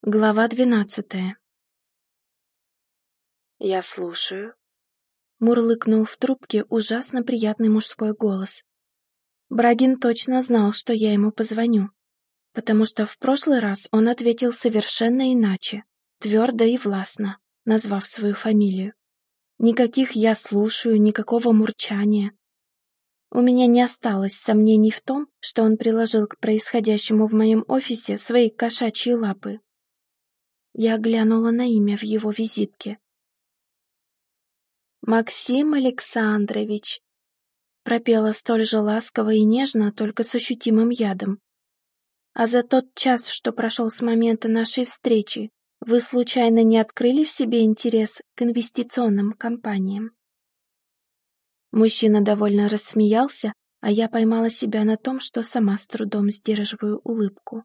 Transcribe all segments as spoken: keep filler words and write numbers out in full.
Глава двенадцатая. «Я слушаю», — мурлыкнул в трубке ужасно приятный мужской голос. Брагин точно знал, что я ему позвоню, потому что в прошлый раз он ответил совершенно иначе, твердо и властно, назвав свою фамилию. Никаких «я слушаю», никакого мурчания. У меня не осталось сомнений в том, что он приложил к происходящему в моем офисе свои кошачьи лапы. Я глянула на имя в его визитке. «Максим Александрович», — пропела столь же ласково и нежно, только с ощутимым ядом. «А за тот час, что прошел с момента нашей встречи, вы случайно не открыли в себе интерес к инвестиционным компаниям?» Мужчина довольно рассмеялся, а я поймала себя на том, что сама с трудом сдерживаю улыбку.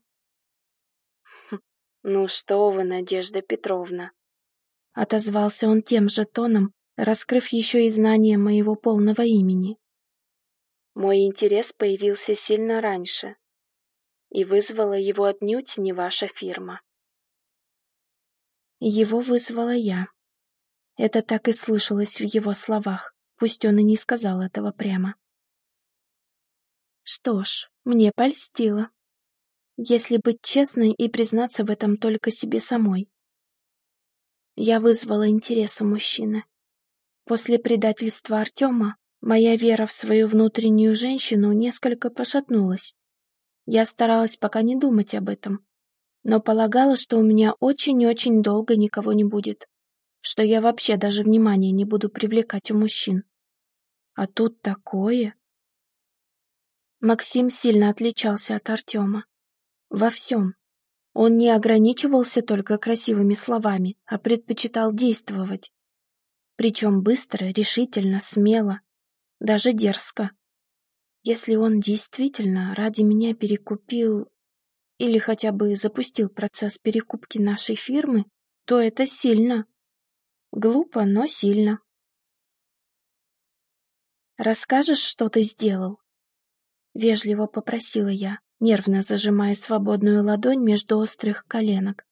«Ну что вы, Надежда Петровна», — отозвался он тем же тоном, раскрыв еще и знание моего полного имени. «мой интерес появился сильно раньше, и вызвала его отнюдь не ваша фирма». Его вызвала я. Это так и слышалось в его словах, пусть он и не сказал этого прямо. Что ж, мне польстило. Если быть честной и признаться в этом только себе самой. Я вызвала интерес у мужчины. После предательства Артема моя вера в свою внутреннюю женщину несколько пошатнулась. Я старалась пока не думать об этом, но полагала, что у меня очень-очень долго никого не будет, что я вообще даже внимания не буду привлекать у мужчин. А тут такое. Максим сильно отличался от Артема. Во всем. Он не ограничивался только красивыми словами, а предпочитал действовать. Причем быстро, решительно, смело, даже дерзко. Если он действительно ради меня перекупил или хотя бы запустил процесс перекупки нашей фирмы, то это сильно. Глупо, но сильно. «Расскажешь, что ты сделал?» — вежливо попросила я, нервно зажимая свободную ладонь между острых коленок.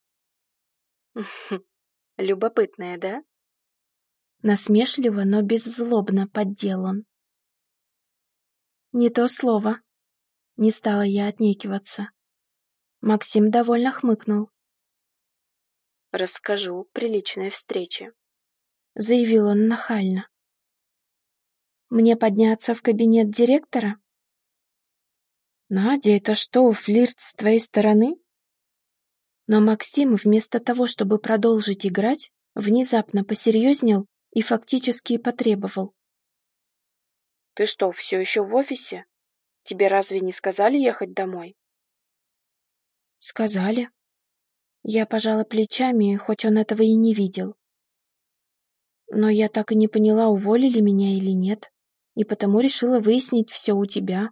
«Любопытная, да?» Насмешливо, но беззлобно поддел он. «Не то слово». Не стала я отнекиваться. Максим довольно хмыкнул. «Расскажу при личной встрече», — заявил он нахально. «Мне подняться в кабинет директора?» «Надя, это что, флирт с твоей стороны?» Но Максим, вместо того, чтобы продолжить играть, внезапно посерьезнел и фактически потребовал. «Ты что, все еще в офисе? Тебе разве не сказали ехать домой?» «Сказали». Я пожала плечами, хоть он этого и не видел. Но я так и не поняла, уволили меня или нет, и потому решила выяснить все у тебя.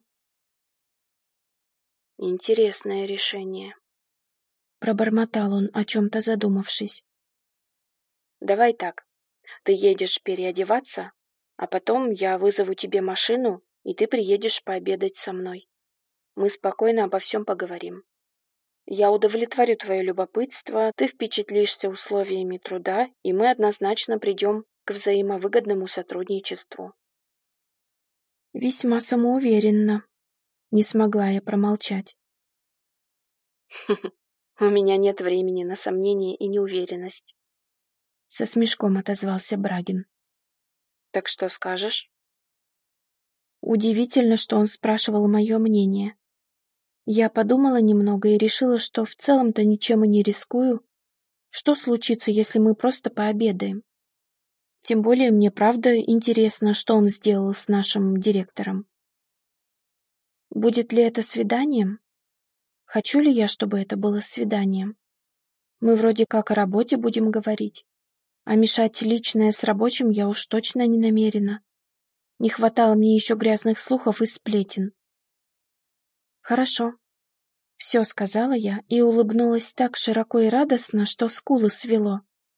«Интересное решение». Пробормотал он, о чем-то задумавшись. «Давай так, ты едешь переодеваться, а потом я вызову тебе машину, и ты приедешь пообедать со мной. Мы спокойно обо всем поговорим. Я удовлетворю твое любопытство, ты впечатлишься условиями труда, и мы однозначно придем к взаимовыгодному сотрудничеству». Весьма самоуверенно. Не смогла я промолчать. «У меня нет времени на сомнения и неуверенность. Со смешком отозвался Брагин. Так что скажешь?» Удивительно, что он спрашивал мое мнение. Я подумала немного и решила, что в целом-то ничем и не рискую. Что случится, если мы просто пообедаем? Тем более мне правда интересно, что он сделал с нашим директором. Будет ли это свиданием? Хочу ли я, чтобы это было свиданием? Мы вроде как о работе будем говорить, а мешать личное с рабочим я уж точно не намерена. Не хватало мне еще грязных слухов и сплетен. Хорошо. Все сказала я и улыбнулась так широко и радостно, что скулы свело.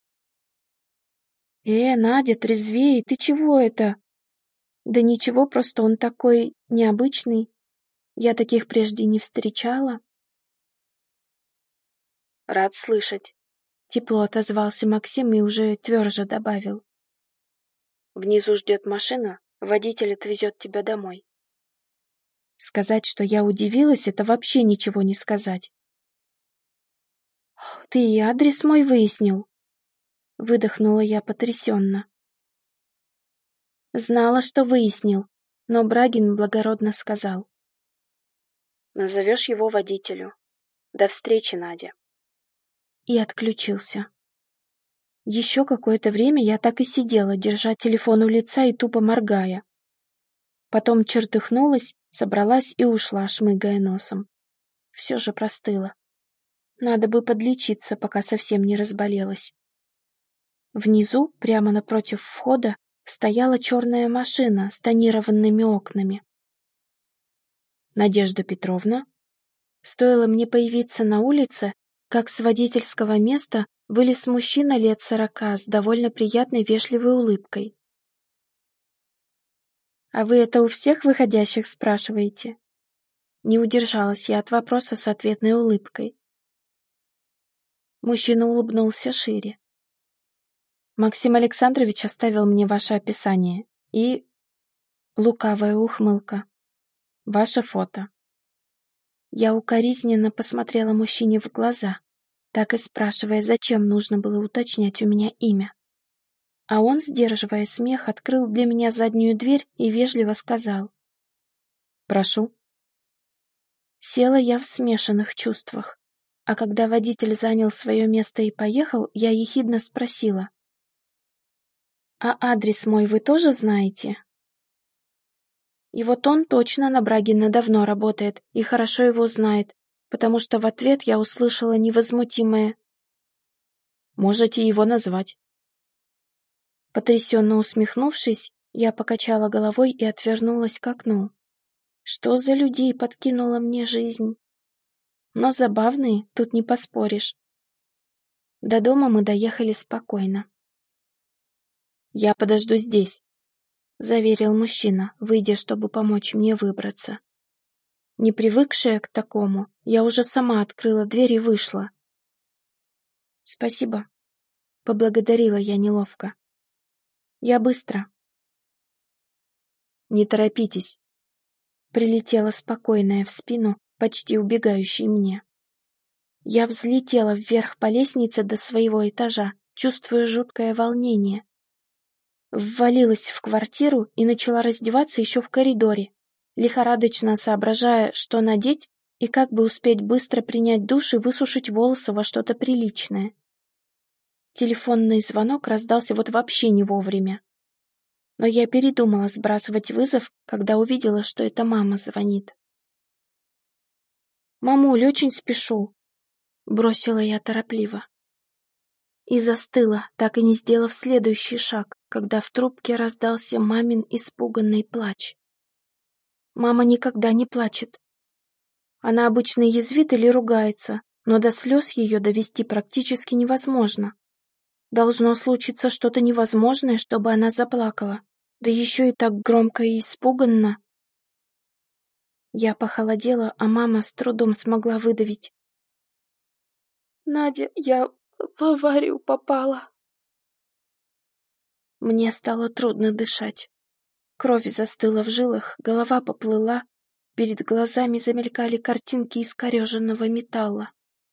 «Э, Надя, трезвей, ты чего это?» «Да ничего, просто он такой необычный. Я таких прежде не встречала». Рад слышать. Тепло отозвался Максим и уже тверже добавил. Внизу ждет машина, водитель отвезет тебя домой. Сказать, что я удивилась, это вообще ничего не сказать. «Ты и адрес мой выяснил?» Выдохнула я потрясенно. Знала, что выяснил, но Брагин благородно сказал. Назовешь его водителю. До встречи, Надя. И отключился. Еще какое-то время я так и сидела, держа телефон у лица и тупо моргая. Потом чертыхнулась, собралась и ушла, шмыгая носом. Все же простыла. Надо бы подлечиться, пока совсем не разболелась. Внизу, прямо напротив входа, стояла черная машина с тонированными окнами. Надежда Петровна? Стоило мне появиться на улице, как с водительского места вылез мужчина лет сорока с довольно приятной вежливой улыбкой. «А вы это у всех выходящих спрашиваете?» Не удержалась я от вопроса с ответной улыбкой. Мужчина улыбнулся шире. «Максим Александрович оставил мне ваше описание и...» Лукавая ухмылка. «Ваше фото». Я укоризненно посмотрела мужчине в глаза, так и спрашивая, зачем нужно было уточнять у меня имя. А он, сдерживая смех, открыл для меня заднюю дверь и вежливо сказал. «Прошу». Села я в смешанных чувствах, а когда водитель занял свое место и поехал, я ехидно спросила. «А адрес мой вы тоже знаете?» И вот он точно на Брагина давно работает и хорошо его знает, потому что в ответ я услышала невозмутимое «Можете его назвать». Потрясенно усмехнувшись, я покачала головой и отвернулась к окну. Что за людей подкинула мне жизнь? Но забавные, тут не поспоришь. До дома мы доехали спокойно. «Я подожду здесь», — заверил мужчина, выйдя, чтобы помочь мне выбраться. Не привыкшая к такому, я уже сама открыла дверь и вышла. «Спасибо», — поблагодарила я неловко. «Я быстро». «Не торопитесь», — прилетела спокойная в спину, почти убегающей мне. Я взлетела вверх по лестнице до своего этажа, чувствуя жуткое волнение. Ввалилась в квартиру и начала раздеваться еще в коридоре, лихорадочно соображая, что надеть и как бы успеть быстро принять душ и высушить волосы во что-то приличное. Телефонный звонок раздался вот вообще не вовремя. Но я передумала сбрасывать вызов, когда увидела, что это мама звонит. «Мамуль, очень спешу», — бросила я торопливо. И застыла, так и не сделав следующий шаг, когда в трубке раздался мамин испуганный плач. Мама никогда не плачет. Она обычно язвит или ругается, но до слез ее довести практически невозможно. Должно случиться что-то невозможное, чтобы она заплакала, да еще и так громко и испуганно. Я похолодела, а мама с трудом смогла выдавить. Надя, я в аварию попала. Мне стало трудно дышать. Кровь застыла в жилах, голова поплыла, перед глазами замелькали картинки искореженного металла.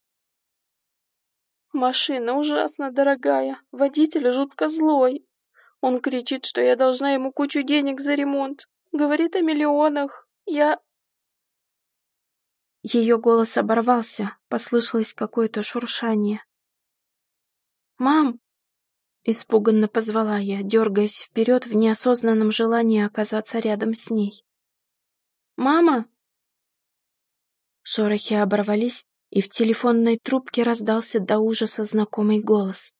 Машина ужасно дорогая, водитель жутко злой. Он кричит, что я должна ему кучу денег за ремонт. Говорит о миллионах. Я... Ее голос оборвался, послышалось какое-то шуршание. «Мам!» — испуганно позвала я, дергаясь вперед в неосознанном желании оказаться рядом с ней. «Мама!» Шорохи оборвались, и в телефонной трубке раздался до ужаса знакомый голос.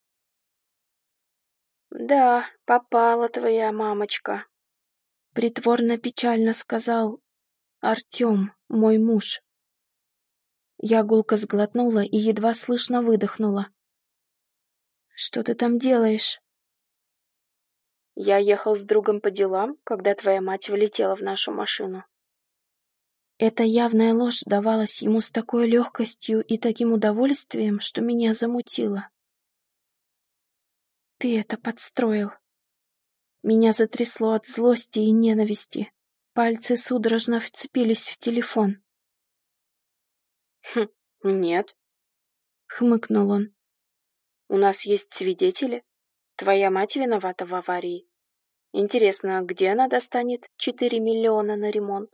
Да, попала твоя мамочка. Притворно-печально сказал Артем, мой муж. Я гулко сглотнула и едва слышно выдохнула. «Что ты там делаешь?» Я ехал с другом по делам, когда твоя мать влетела в нашу машину. Эта явная ложь давалась ему с такой легкостью и таким удовольствием, что меня замутило. Ты это подстроил. Меня затрясло от злости и ненависти. Пальцы судорожно вцепились в телефон. Хм, нет, Хмыкнул он. у нас есть свидетели. Твоя мать виновата в аварии. Интересно, где она достанет четыре миллиона на ремонт?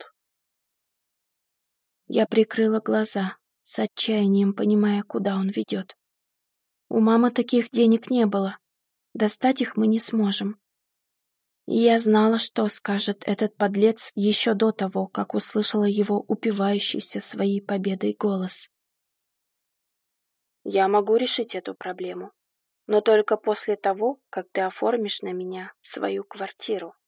Я прикрыла глаза, с отчаянием понимая, куда он ведет. У мамы таких денег не было. Достать их мы не сможем. И я знала, что скажет этот подлец еще до того, как услышала его упивающийся своей победой голос. Я могу решить эту проблему, но только после того, как ты оформишь на меня свою квартиру.